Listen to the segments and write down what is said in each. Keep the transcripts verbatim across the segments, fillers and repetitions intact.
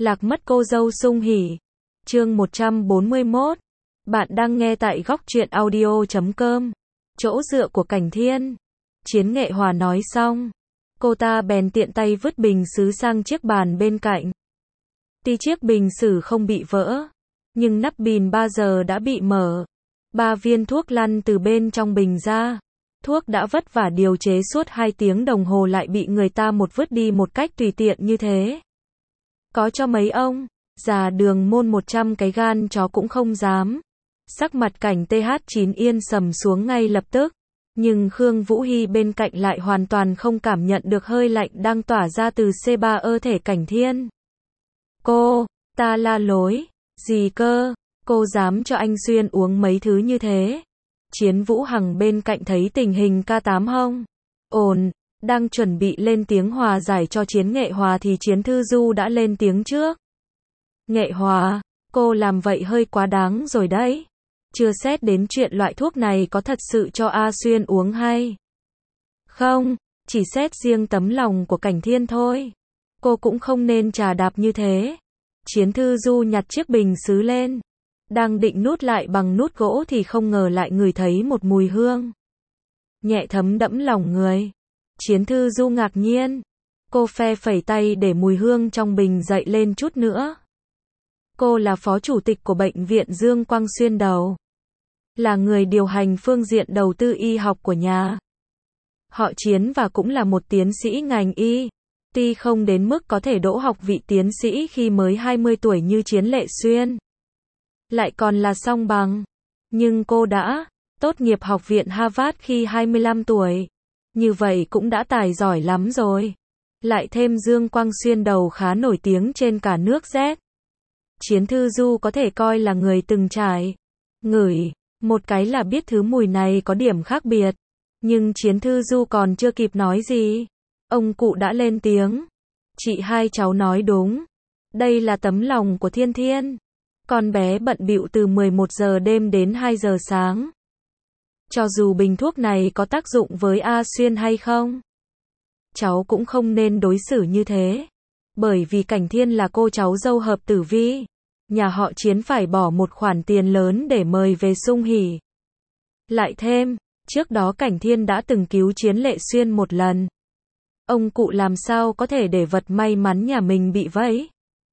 Lạc mất cô dâu Sung Hỉ. Chương một trăm bốn mươi mốt. Bạn đang nghe tại góc truyện audio chấm com. Chỗ dựa của Cảnh Thiên. Chiến Nghệ Hòa nói xong, cô ta bèn tiện tay vứt bình sứ sang chiếc bàn bên cạnh. Tuy chiếc bình sứ không bị vỡ, nhưng nắp bình ba giờ đã bị mở. Ba viên thuốc lăn từ bên trong bình ra. Thuốc đã vất vả điều chế suốt hai tiếng đồng hồ lại bị người ta một vứt đi một cách tùy tiện như thế. Có cho mấy ông già đường môn một trăm cái gan chó cũng không dám. Sắc mặt Cảnh tê hát chín yên sầm xuống ngay lập tức. Nhưng Khương Vũ Hy bên cạnh lại hoàn toàn không cảm nhận được hơi lạnh đang tỏa ra từ xê ba ơ thể Cảnh Thiên. Cô, ta la lối, gì cơ, cô dám cho anh Xuyên uống mấy thứ như thế. Chiến Vũ Hằng bên cạnh thấy tình hình ca tám hông ổn, đang chuẩn bị lên tiếng hòa giải cho Chiến Nghệ Hòa thì Chiến Thư Du đã lên tiếng trước. Nghệ Hòa, cô làm vậy hơi quá đáng rồi đấy. Chưa xét đến chuyện loại thuốc này có thật sự cho A Xuyên uống hay không, chỉ xét riêng tấm lòng của Cảnh Thiên thôi. Cô cũng không nên trà đạp như thế. Chiến Thư Du nhặt chiếc bình sứ lên, đang định nút lại bằng nút gỗ thì không ngờ lại ngửi thấy một mùi hương nhẹ thấm đẫm lòng người. Chiến Thư Du ngạc nhiên. Cô phe phẩy tay để mùi hương trong bình dậy lên chút nữa. Cô là phó chủ tịch của bệnh viện Dương Quang Xuyên Đầu, là người điều hành phương diện đầu tư y học của nhà họ Chiến và cũng là một tiến sĩ ngành y. Tuy không đến mức có thể đỗ học vị tiến sĩ khi mới hai mươi tuổi như Chiến Lệ Xuyên, lại còn là song bằng, nhưng cô đã tốt nghiệp học viện Harvard khi hai mươi lăm tuổi. Như vậy cũng đã tài giỏi lắm rồi. Lại thêm Dương Quang Xuyên Đầu khá nổi tiếng trên cả nước Z. Chiến Thư Du có thể coi là người từng trải. Ngửi một cái là biết thứ mùi này có điểm khác biệt. Nhưng Chiến Thư Du còn chưa kịp nói gì, ông cụ đã lên tiếng. Chị hai cháu nói đúng. Đây là tấm lòng của Thiên Thiên. Con bé bận bịu từ mười một giờ đêm đến hai giờ sáng. Cho dù bình thuốc này có tác dụng với A Xuyên hay không, cháu cũng không nên đối xử như thế. Bởi vì Cảnh Thiên là cô cháu dâu hợp tử vi, nhà họ Chiến phải bỏ một khoản tiền lớn để mời về Sung Hỉ. Lại thêm, trước đó Cảnh Thiên đã từng cứu Chiến Lệ Xuyên một lần. Ông cụ làm sao có thể để vật may mắn nhà mình bị vẫy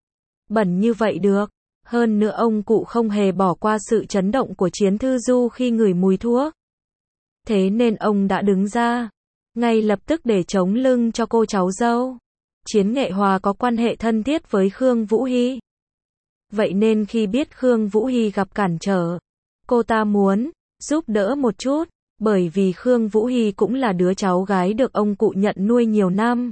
bẩn như vậy được. Hơn nữa ông cụ không hề bỏ qua sự chấn động của Chiến Thư Du khi ngửi mùi thuốc. Thế nên ông đã đứng ra ngay lập tức để chống lưng cho cô cháu dâu. Chiến Nghệ Hòa có quan hệ thân thiết với Khương Vũ Hy. Vậy nên khi biết Khương Vũ Hy gặp cản trở, cô ta muốn giúp đỡ một chút, bởi vì Khương Vũ Hy cũng là đứa cháu gái được ông cụ nhận nuôi nhiều năm.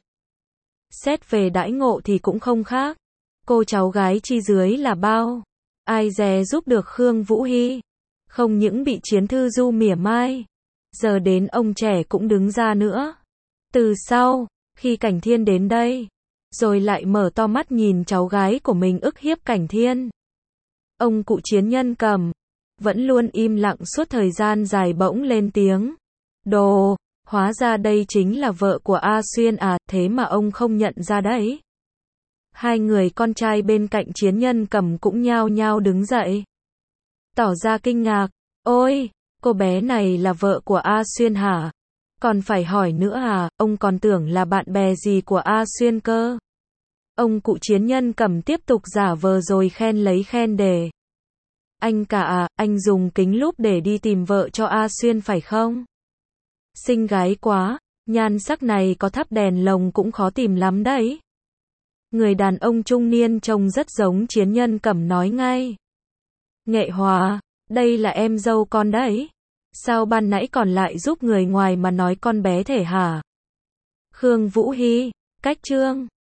Xét về đãi ngộ thì cũng không khác. Cô cháu gái chi dưới là bao. Ai dè giúp được Khương Vũ Hy. Không những bị Chiến Thư Du mỉa mai, giờ đến ông trẻ cũng đứng ra nữa. Từ sau, khi Cảnh Thiên đến đây, rồi lại mở to mắt nhìn cháu gái của mình ức hiếp Cảnh Thiên. Ông cụ Chiến Nhân Cầm vẫn luôn im lặng suốt thời gian dài bỗng lên tiếng. Đồ, hóa ra đây chính là vợ của A Xuyên à, thế mà ông không nhận ra đấy. Hai người con trai bên cạnh Chiến Nhân Cầm cũng nhao nhao đứng dậy, tỏ ra kinh ngạc. Ôi, cô bé này là vợ của A Xuyên hả? Còn phải hỏi nữa à, ông còn tưởng là bạn bè gì của A Xuyên cơ. Ông cụ Chiến Nhân Cầm tiếp tục giả vờ rồi khen lấy khen để. Anh cả à, anh dùng kính lúp để đi tìm vợ cho A Xuyên phải không? Xinh gái quá, nhan sắc này có thắp đèn lồng cũng khó tìm lắm đấy. Người đàn ông trung niên trông rất giống Chiến Nhân Cầm nói ngay. Nghệ Hòa, đây là em dâu con đấy. Sao ban nãy còn lại giúp người ngoài mà nói con bé thể hả? Khương Vũ Hy, cách chương.